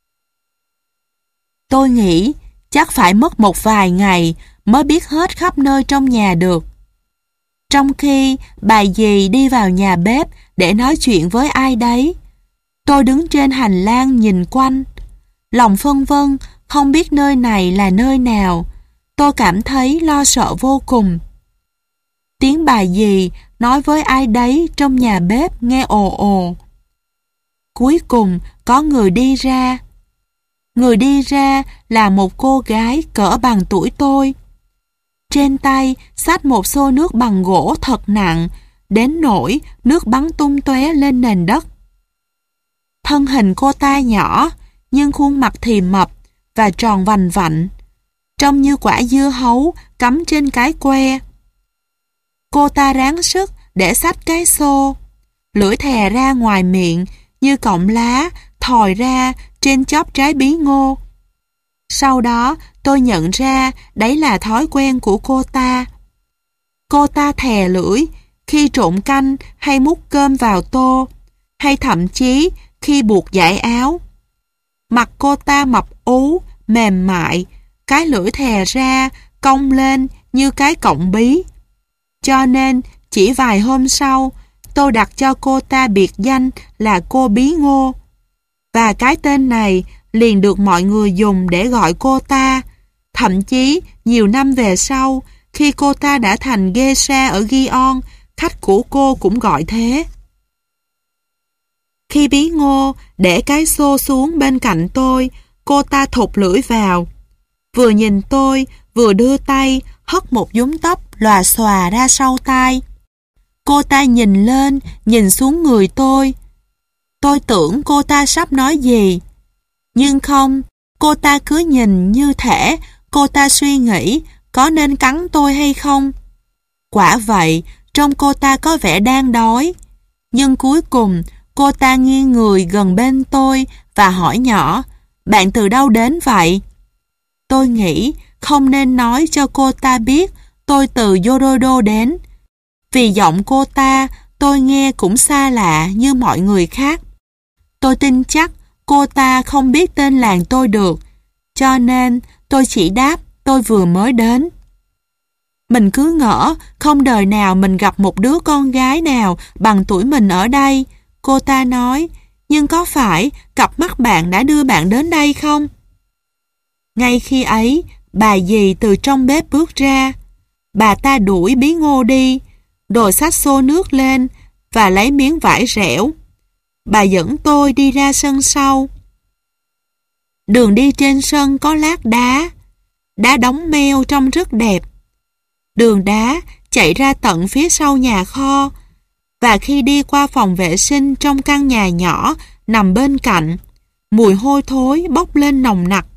Tôi nghĩ chắc phải mất một vài ngày mới biết hết khắp nơi trong nhà được. Trong khi bà dì đi vào nhà bếp để nói chuyện với ai đấy, tôi đứng trên hành lang nhìn quanh, lòng phân vân không biết nơi này là nơi nào. Tôi cảm thấy lo sợ vô cùng. Tiếng bà dì nói với ai đấy trong nhà bếp nghe ồ ồ. Cuối cùng có người đi ra. Người đi ra là một cô gái cỡ bằng tuổi tôi. Trên tay xách một xô nước bằng gỗ thật nặng, đến nỗi nước bắn tung tóe lên nền đất. Thân hình cô ta nhỏ, nhưng khuôn mặt thì mập và tròn vành vạnh, trông như quả dưa hấu cắm trên cái que. Cô ta ráng sức để xách cái xô, lưỡi thè ra ngoài miệng như cọng lá thòi ra trên chóp trái bí ngô. Sau đó Tôi nhận ra đấy là thói quen của cô ta. Cô ta thè lưỡi khi trộn canh hay múc cơm vào tô, hay thậm chí khi buộc dải áo. Mặt cô ta mập ú, mềm mại, cái lưỡi thè ra, cong lên như cái cọng bí. Cho nên, chỉ vài hôm sau, tôi đặt cho cô ta biệt danh là cô Bí Ngô. Và cái tên này liền được mọi người dùng để gọi cô ta. Thậm chí, nhiều năm về sau, khi cô ta đã thành geisha ở Gion, khách của cô cũng gọi thế. Khi Bí Ngô để cái xô xuống bên cạnh tôi, cô ta thụt lưỡi vào. Vừa nhìn tôi, vừa đưa tay, hất một nhúm tóc lòa xòa ra sau tai. Cô ta nhìn lên, nhìn xuống người tôi. Tôi tưởng cô ta sắp nói gì. Nhưng không, cô ta cứ nhìn như thể cô ta suy nghĩ có nên cắn tôi hay không. Quả vậy, trông cô ta có vẻ đang đói. Nhưng cuối cùng, cô ta nghiêng người gần bên tôi và hỏi nhỏ, bạn từ đâu đến vậy? Tôi nghĩ không nên nói cho cô ta biết tôi từ Yorodo đến. Vì giọng cô ta tôi nghe cũng xa lạ như mọi người khác. Tôi tin chắc cô ta không biết tên làng tôi được, cho nên tôi chỉ đáp tôi vừa mới đến. Mình cứ ngỡ không đời nào mình gặp một đứa con gái nào bằng tuổi mình ở đây, cô ta nói, nhưng có phải cặp mắt bạn đã đưa bạn đến đây không? Ngay khi ấy, bà dì từ trong bếp bước ra. Bà ta đuổi Bí Ngô đi, rồi xách xô nước lên và lấy miếng vải rẽo. Bà dẫn tôi đi ra sân sau. Đường đi trên sân có lát đá, đá đóng meo trông rất đẹp. Đường đá chạy ra tận phía sau nhà kho, và khi đi qua phòng vệ sinh trong căn nhà nhỏ nằm bên cạnh, mùi hôi thối bốc lên nồng nặc.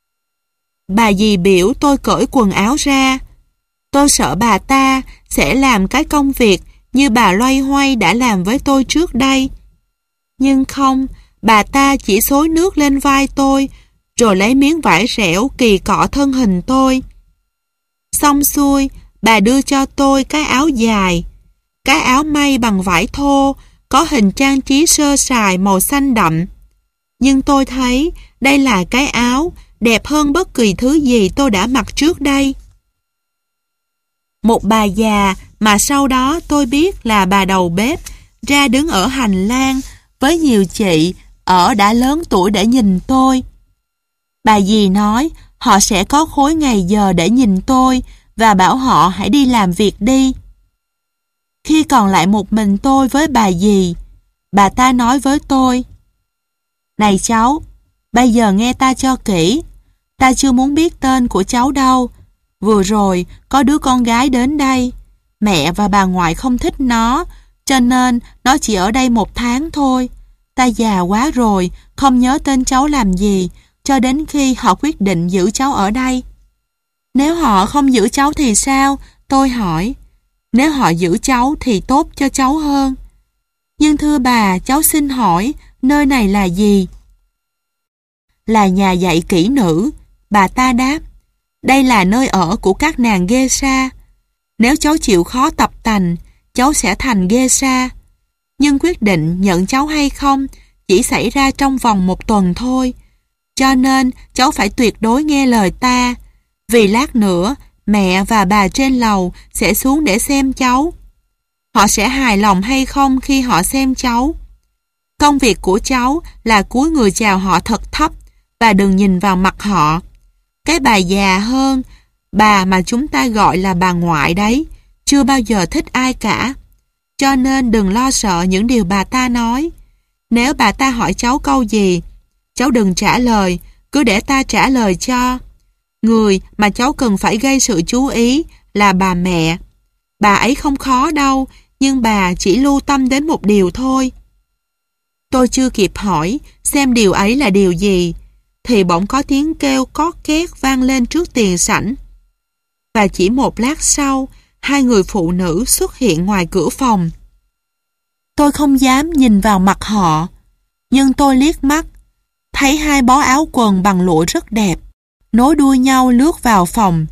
Bà dì biểu tôi cởi quần áo ra. Tôi sợ bà ta sẽ làm cái công việc như bà loay hoay đã làm với tôi trước đây. Nhưng không, bà ta chỉ xối nước lên vai tôi, rồi lấy miếng vải rẽo kỳ cọ thân hình tôi. Xong xuôi, bà đưa cho tôi cái áo dài, cái áo may bằng vải thô, có hình trang trí sơ sài màu xanh đậm. Nhưng tôi thấy đây là cái áo đẹp hơn bất kỳ thứ gì tôi đã mặc trước đây. Một bà già mà sau đó tôi biết là bà đầu bếp ra đứng ở hành lang với nhiều chị ở đã lớn tuổi để nhìn tôi. Bà dì nói họ sẽ có khối ngày giờ để nhìn tôi và bảo họ hãy đi làm việc đi. Khi còn lại một mình tôi với bà dì, bà ta nói với tôi, này cháu, bây giờ nghe ta cho kỹ, ta chưa muốn biết tên của cháu đâu. Vừa rồi có đứa con gái đến đây, mẹ và bà ngoại không thích nó, cho nên nó chỉ ở đây một tháng thôi. Ta già quá rồi, không nhớ tên cháu làm gì, cho đến khi họ quyết định giữ cháu ở đây. Nếu họ không giữ cháu thì sao? Tôi hỏi. Nếu họ giữ cháu thì tốt cho cháu hơn. Nhưng thưa bà, cháu xin hỏi, nơi này là gì? Là nhà dạy kỹ nữ, bà ta đáp. Đây là nơi ở của các nàng geisha. Nếu cháu chịu khó tập tành, cháu sẽ thành geisha. Nhưng quyết định nhận cháu hay không chỉ xảy ra trong vòng một tuần thôi. Cho nên cháu phải tuyệt đối nghe lời ta. Vì lát nữa, mẹ và bà trên lầu sẽ xuống để xem cháu. Họ sẽ hài lòng hay không khi họ xem cháu. Công việc của cháu là cúi người chào họ thật thấp và đừng nhìn vào mặt họ. Cái bà già hơn, bà mà chúng ta gọi là bà ngoại đấy, chưa bao giờ thích ai cả. Cho nên đừng lo sợ những điều bà ta nói. Nếu bà ta hỏi cháu câu gì, cháu đừng trả lời, cứ để ta trả lời cho. Người mà cháu cần phải gây sự chú ý là bà mẹ. Bà ấy không khó đâu, nhưng bà chỉ lưu tâm đến một điều thôi. Tôi chưa kịp hỏi xem điều ấy là điều gì, thì bỗng có tiếng kêu cót két vang lên trước tiền sảnh. Và chỉ một lát sau, hai người phụ nữ xuất hiện ngoài cửa phòng. Tôi không dám nhìn vào mặt họ, nhưng tôi liếc mắt, thấy hai bó áo quần bằng lụa rất đẹp, nối đuôi nhau lướt vào phòng.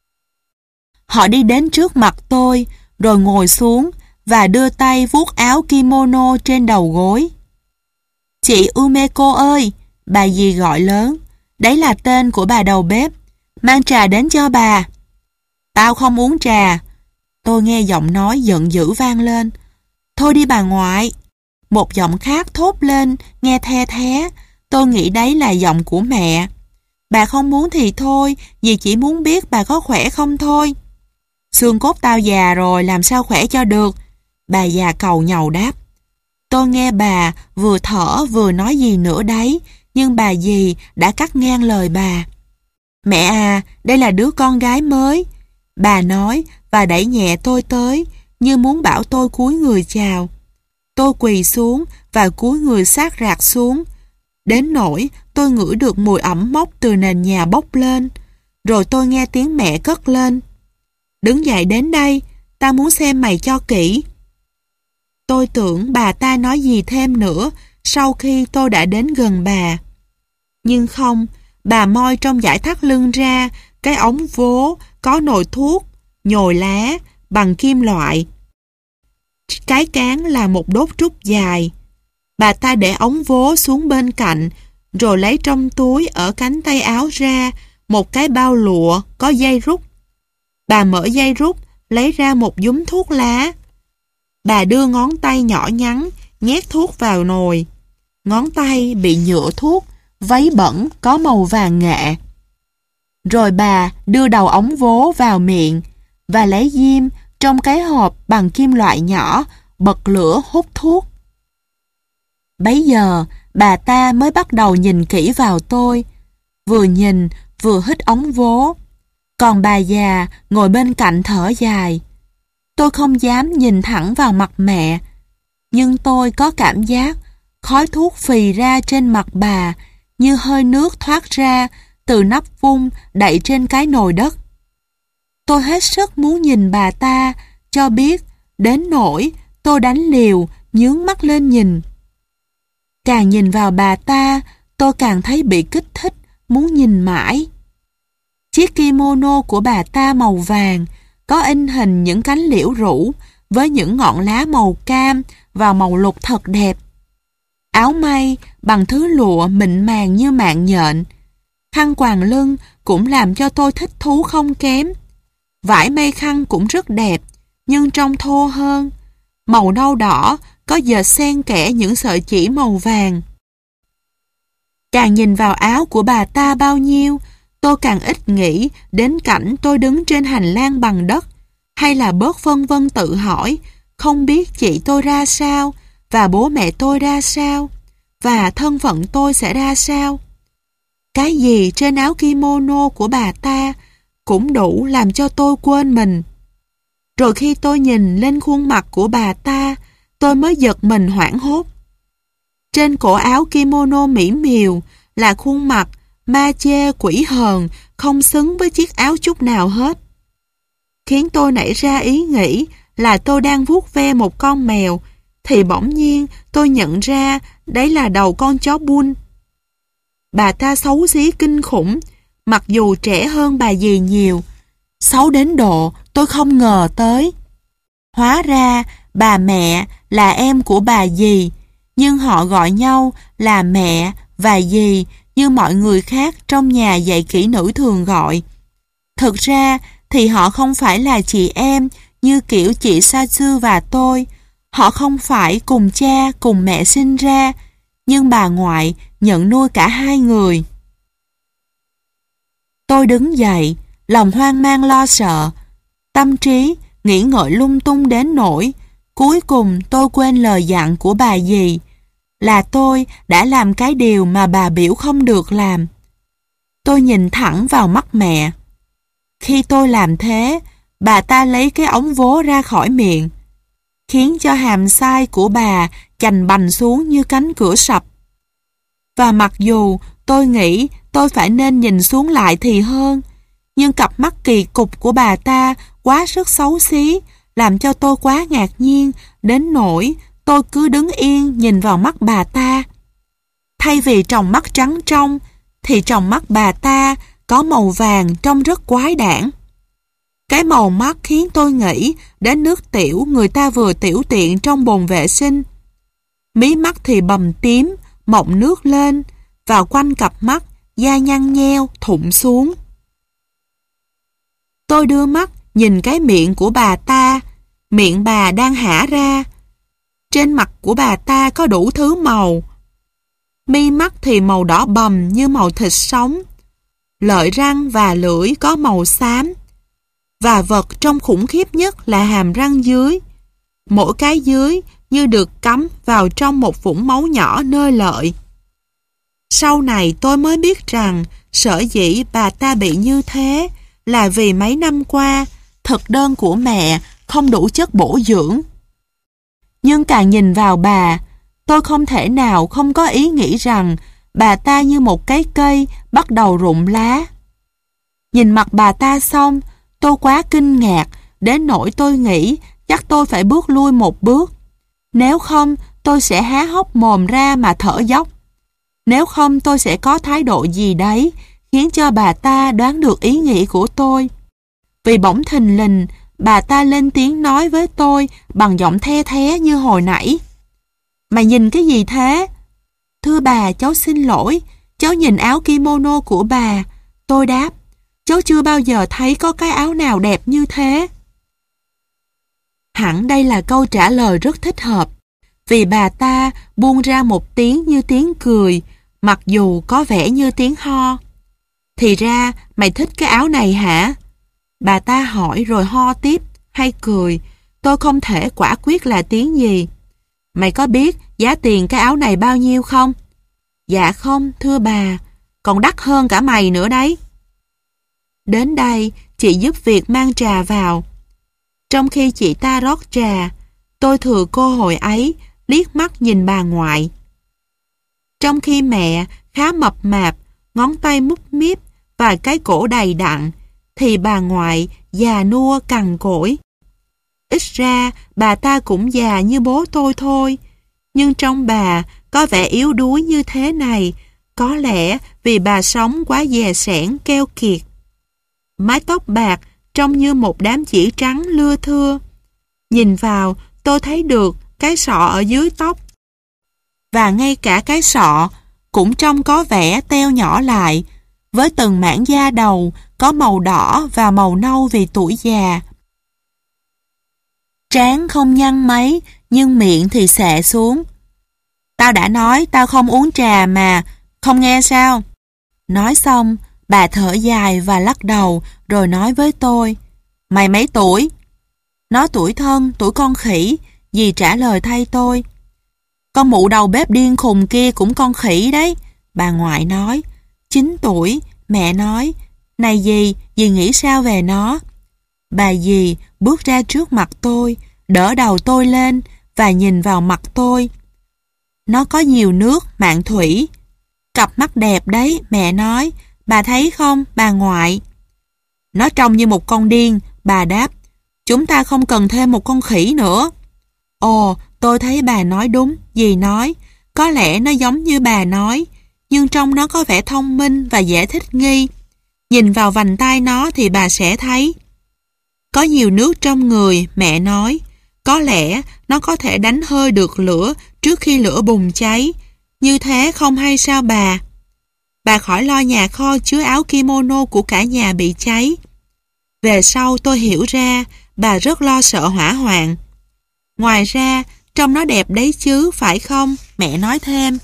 Họ đi đến trước mặt tôi, rồi ngồi xuống và đưa tay vuốt áo kimono trên đầu gối. Chị Umeko ơi, bà dì gọi lớn, đấy là tên của bà đầu bếp, mang trà đến cho bà. Tao không uống trà. Tôi nghe giọng nói giận dữ vang lên. Thôi đi bà ngoại. Một giọng khác thốt lên, nghe the thé. Tôi nghĩ đấy là giọng của mẹ. Bà không muốn thì thôi, dì chỉ muốn biết bà có khỏe không thôi. Xương cốt tao già rồi, làm sao khỏe cho được. Bà già cầu nhàu đáp. Tôi nghe bà vừa thở vừa nói gì nữa đấy, nhưng bà dì đã cắt ngang lời bà. Mẹ à, đây là đứa con gái mới. Bà nói và đẩy nhẹ tôi tới, như muốn bảo tôi cúi người chào. Tôi quỳ xuống và cúi người sát rạc xuống. Đến nỗi tôi ngửi được mùi ẩm mốc từ nền nhà bốc lên. Rồi tôi nghe tiếng mẹ cất lên. Đứng dậy đến đây, ta muốn xem mày cho kỹ. Tôi tưởng bà ta nói gì thêm nữa sau khi tôi đã đến gần bà. Nhưng không, bà moi trong dải thắt lưng ra cái ống vố có nồi thuốc, nhồi lá bằng kim loại. Cái cán là một đốt trúc dài. Bà ta để ống vố xuống bên cạnh, rồi lấy trong túi ở cánh tay áo ra một cái bao lụa có dây rút. Bà mở dây rút, lấy ra một dúm thuốc lá. Bà đưa ngón tay nhỏ nhắn, nhét thuốc vào nồi. Ngón tay bị nhựa thuốc, váy bẩn có màu vàng nghệ. Rồi bà đưa đầu ống vố vào miệng và lấy diêm trong cái hộp bằng kim loại nhỏ, bật lửa hút thuốc. Bấy giờ, bà ta mới bắt đầu nhìn kỹ vào tôi, vừa nhìn vừa hít ống vố. Còn bà già ngồi bên cạnh thở dài. Tôi không dám nhìn thẳng vào mặt mẹ, nhưng tôi có cảm giác khói thuốc phì ra trên mặt bà như hơi nước thoát ra từ nắp vung đậy trên cái nồi đất. Tôi hết sức muốn nhìn bà ta cho biết, đến nỗi tôi đánh liều nhướng mắt lên nhìn. Càng nhìn vào bà ta, tôi càng thấy bị kích thích, muốn nhìn mãi. Chiếc kimono của bà ta màu vàng, có in hình những cánh liễu rũ với những ngọn lá màu cam và màu lục thật đẹp. Áo may bằng thứ lụa mịn màng như mạng nhện. Khăn quàng lưng cũng làm cho tôi thích thú không kém. Vải may khăn cũng rất đẹp, nhưng trông thô hơn. Màu nâu đỏ có dệt xen kẽ những sợi chỉ màu vàng. Càng nhìn vào áo của bà ta bao nhiêu, tôi càng ít nghĩ đến cảnh tôi đứng trên hành lang bằng đất, hay là bớt phân vân tự hỏi, không biết chị tôi ra sao, và bố mẹ tôi ra sao, và thân phận tôi sẽ ra sao. Cái gì trên áo kimono của bà ta cũng đủ làm cho tôi quên mình. Rồi khi tôi nhìn lên khuôn mặt của bà ta, tôi mới giật mình hoảng hốt. Trên cổ áo kimono mỹ miều là khuôn mặt ma chê quỷ hờn, không xứng với chiếc áo chút nào hết. Khiến tôi nảy ra ý nghĩ là tôi đang vuốt ve một con mèo, thì bỗng nhiên tôi nhận ra đấy là đầu con chó Bull. Bà ta xấu xí kinh khủng, mặc dù trẻ hơn bà dì nhiều. Xấu đến độ tôi không ngờ tới. Hóa ra bà mẹ là em của bà dì, nhưng họ gọi nhau là mẹ và dì như mọi người khác trong nhà dạy kỹ nữ thường gọi. Thực ra thì họ không phải là chị em như kiểu chị Satsu và tôi. Họ không phải cùng cha cùng mẹ sinh ra, nhưng bà ngoại nhận nuôi cả hai người. Tôi đứng dậy, lòng hoang mang lo sợ, tâm trí nghĩ ngợi lung tung đến nỗi cuối cùng tôi quên lời dặn của bà dì là tôi đã làm cái điều mà bà biểu không được làm. Tôi nhìn thẳng vào mắt mẹ. Khi tôi làm thế, bà ta lấy cái ống vố ra khỏi miệng, khiến cho hàm sai của bà chành bành xuống như cánh cửa sập. Và mặc dù tôi nghĩ tôi phải nên nhìn xuống lại thì hơn, nhưng cặp mắt kỳ cục của bà ta quá sức xấu xí, làm cho tôi quá ngạc nhiên, đến nỗi tôi cứ đứng yên nhìn vào mắt bà ta. Thay vì tròng mắt trắng trong, thì tròng mắt bà ta có màu vàng trông rất quái đản. Cái màu mắt khiến tôi nghĩ đến nước tiểu người ta vừa tiểu tiện trong bồn vệ sinh. Mí mắt thì bầm tím, mọng nước lên, và quanh cặp mắt, da nhăn nheo, thụm xuống. Tôi đưa mắt nhìn cái miệng của bà ta, miệng bà đang hả ra. Trên mặt của bà ta có đủ thứ màu. Mi mắt thì màu đỏ bầm như màu thịt sống. Lợi răng và lưỡi có màu xám. Và vật trông khủng khiếp nhất là hàm răng dưới. Mỗi cái dưới như được cắm vào trong một vũng máu nhỏ nơi lợi. Sau này tôi mới biết rằng sở dĩ bà ta bị như thế là vì mấy năm qua thực đơn của mẹ không đủ chất bổ dưỡng. Nhưng càng nhìn vào bà, tôi không thể nào không có ý nghĩ rằng bà ta như một cái cây bắt đầu rụng lá. Nhìn mặt bà ta xong, tôi quá kinh ngạc đến nỗi tôi nghĩ chắc tôi phải bước lui một bước. Nếu không, tôi sẽ há hốc mồm ra mà thở dốc. Nếu không, tôi sẽ có thái độ gì đấy khiến cho bà ta đoán được ý nghĩ của tôi. Vì bỗng thình lình, bà ta lên tiếng nói với tôi bằng giọng the thé như hồi nãy. Mày nhìn cái gì thế? Thưa bà, cháu xin lỗi, cháu nhìn áo kimono của bà. Tôi đáp, cháu chưa bao giờ thấy có cái áo nào đẹp như thế. Hẳn đây là câu trả lời rất thích hợp, vì bà ta buông ra một tiếng như tiếng cười, mặc dù có vẻ như tiếng ho. Thì ra, mày thích cái áo này hả? Bà ta hỏi rồi ho tiếp, hay cười, tôi không thể quả quyết là tiếng gì. Mày có biết giá tiền cái áo này bao nhiêu không? Dạ không, thưa bà, còn đắt hơn cả mày nữa đấy. Đến đây, chị giúp việc mang trà vào. Trong khi chị ta rót trà, tôi thừa cơ hội ấy liếc mắt nhìn bà ngoại. Trong khi mẹ khá mập mạp, ngón tay múp míp và cái cổ đầy đặn, thì bà ngoại già nua cằn cỗi. Ít ra bà ta cũng già như bố tôi thôi, nhưng trong bà có vẻ yếu đuối như thế này, có lẽ vì bà sống quá dè sẻn keo kiệt. Mái tóc bạc trông như một đám chỉ trắng lưa thưa. Nhìn vào tôi thấy được cái sọ ở dưới tóc, và ngay cả cái sọ cũng trông có vẻ teo nhỏ lại, với từng mảng da đầu có màu đỏ và màu nâu vì tuổi già. Trán không nhăn mấy, nhưng miệng thì xệ xuống. Tao đã nói tao không uống trà mà, không nghe sao? Nói xong, bà thở dài và lắc đầu rồi nói với tôi, mày mấy tuổi? Nó tuổi thân, tuổi con khỉ, dì trả lời thay tôi. Con mụ đầu bếp điên khùng kia cũng con khỉ đấy, bà ngoại nói. Chín tuổi, mẹ nói, này dì, dì nghĩ sao về nó? Bà dì bước ra trước mặt tôi, đỡ đầu tôi lên và nhìn vào mặt tôi. Nó có nhiều nước, mạn thủy. Cặp mắt đẹp đấy, mẹ nói. Bà thấy không, bà ngoại? Nó trông như một con điên, bà đáp. Chúng ta không cần thêm một con khỉ nữa. Ồ, tôi thấy bà nói đúng, dì nói. Có lẽ nó giống như bà nói, nhưng trong nó có vẻ thông minh và dễ thích nghi. Nhìn vào vành tai nó thì bà sẽ thấy. Có nhiều nước trong người, mẹ nói. Có lẽ nó có thể đánh hơi được lửa trước khi lửa bùng cháy. Như thế không hay sao bà? Bà khỏi lo nhà kho chứa áo kimono của cả nhà bị cháy. Về sau tôi hiểu ra bà rất lo sợ hỏa hoạn. Ngoài ra, trông nó đẹp đấy chứ, phải không? Mẹ nói thêm.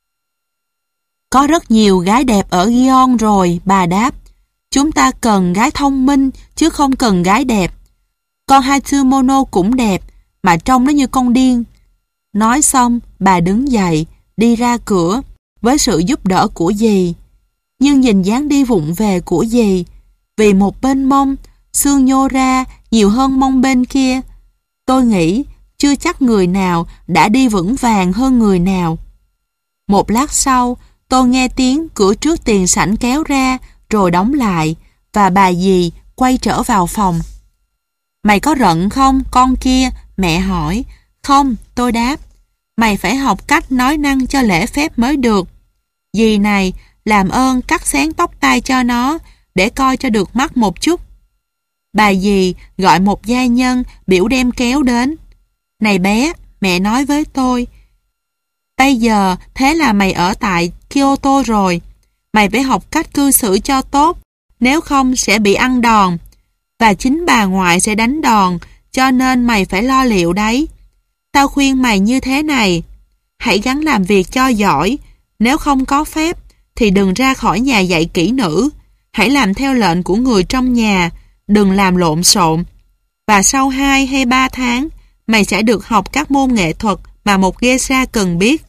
Có rất nhiều gái đẹp ở Gion rồi, bà đáp. Chúng ta cần gái thông minh chứ không cần gái đẹp. Con Hatsumono cũng đẹp, mà trông nó như con điên. Nói xong, bà đứng dậy, đi ra cửa, với sự giúp đỡ của dì. Nhưng nhìn dáng đi vụng về của dì, vì một bên mông, xương nhô ra nhiều hơn mông bên kia. Tôi nghĩ chưa chắc người nào đã đi vững vàng hơn người nào. Một lát sau, tôi nghe tiếng cửa trước tiền sảnh kéo ra rồi đóng lại, và bà dì quay trở vào phòng. Mày có giận không, con kia? Mẹ hỏi. Không, tôi đáp. Mày phải học cách nói năng cho lễ phép mới được. Dì này làm ơn cắt xén tóc tai cho nó, để coi cho được mắt một chút. Bà dì gọi một gia nhân biểu đem kéo đến. Này bé, mẹ nói với tôi, bây giờ thế là mày ở tại Kyoto rồi, mày phải học cách cư xử cho tốt, nếu không sẽ bị ăn đòn. Và chính bà ngoại sẽ đánh đòn, cho nên mày phải lo liệu đấy. Tao khuyên mày như thế này, hãy gắng làm việc cho giỏi, nếu không có phép thì đừng ra khỏi nhà dạy kỹ nữ, hãy làm theo lệnh của người trong nhà, đừng làm lộn xộn. Và sau hai hay ba tháng, mày sẽ được học các môn nghệ thuật mà một geisha cần biết.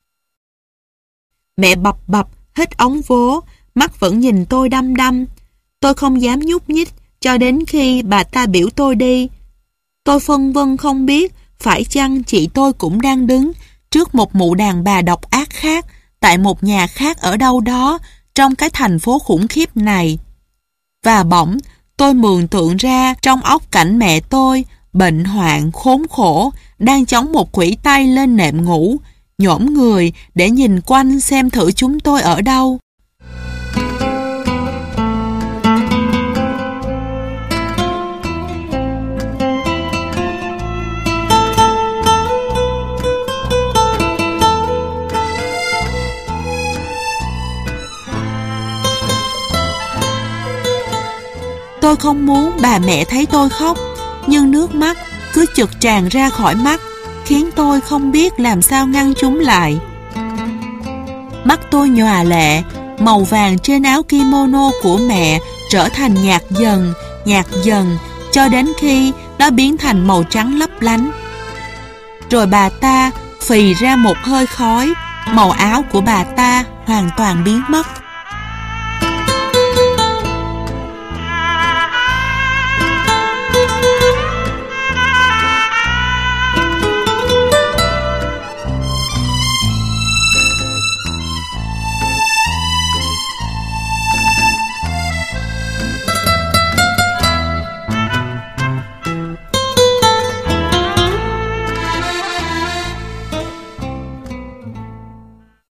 Mẹ bập bập, hít ống vố, mắt vẫn nhìn tôi đăm đăm. Tôi không dám nhúc nhích cho đến khi bà ta biểu tôi đi. Tôi phân vân không biết phải chăng chị tôi cũng đang đứng trước một mụ đàn bà độc ác khác tại một nhà khác ở đâu đó trong cái thành phố khủng khiếp này. Và bỗng tôi mường tượng ra trong óc cảnh mẹ tôi bệnh hoạn khốn khổ đang chống một khuỷu tay lên nệm ngủ, nhổm người để nhìn quanh xem thử chúng tôi ở đâu. Tôi không muốn bà mẹ thấy tôi khóc, nhưng nước mắt cứ chực tràn ra khỏi mắt, khiến tôi không biết làm sao ngăn chúng lại. Mắt tôi nhòa lệ, màu vàng trên áo kimono của mẹ trở thành nhạt dần, nhạt dần, cho đến khi nó biến thành màu trắng lấp lánh. Rồi bà ta phì ra một hơi khói, màu áo của bà ta hoàn toàn biến mất.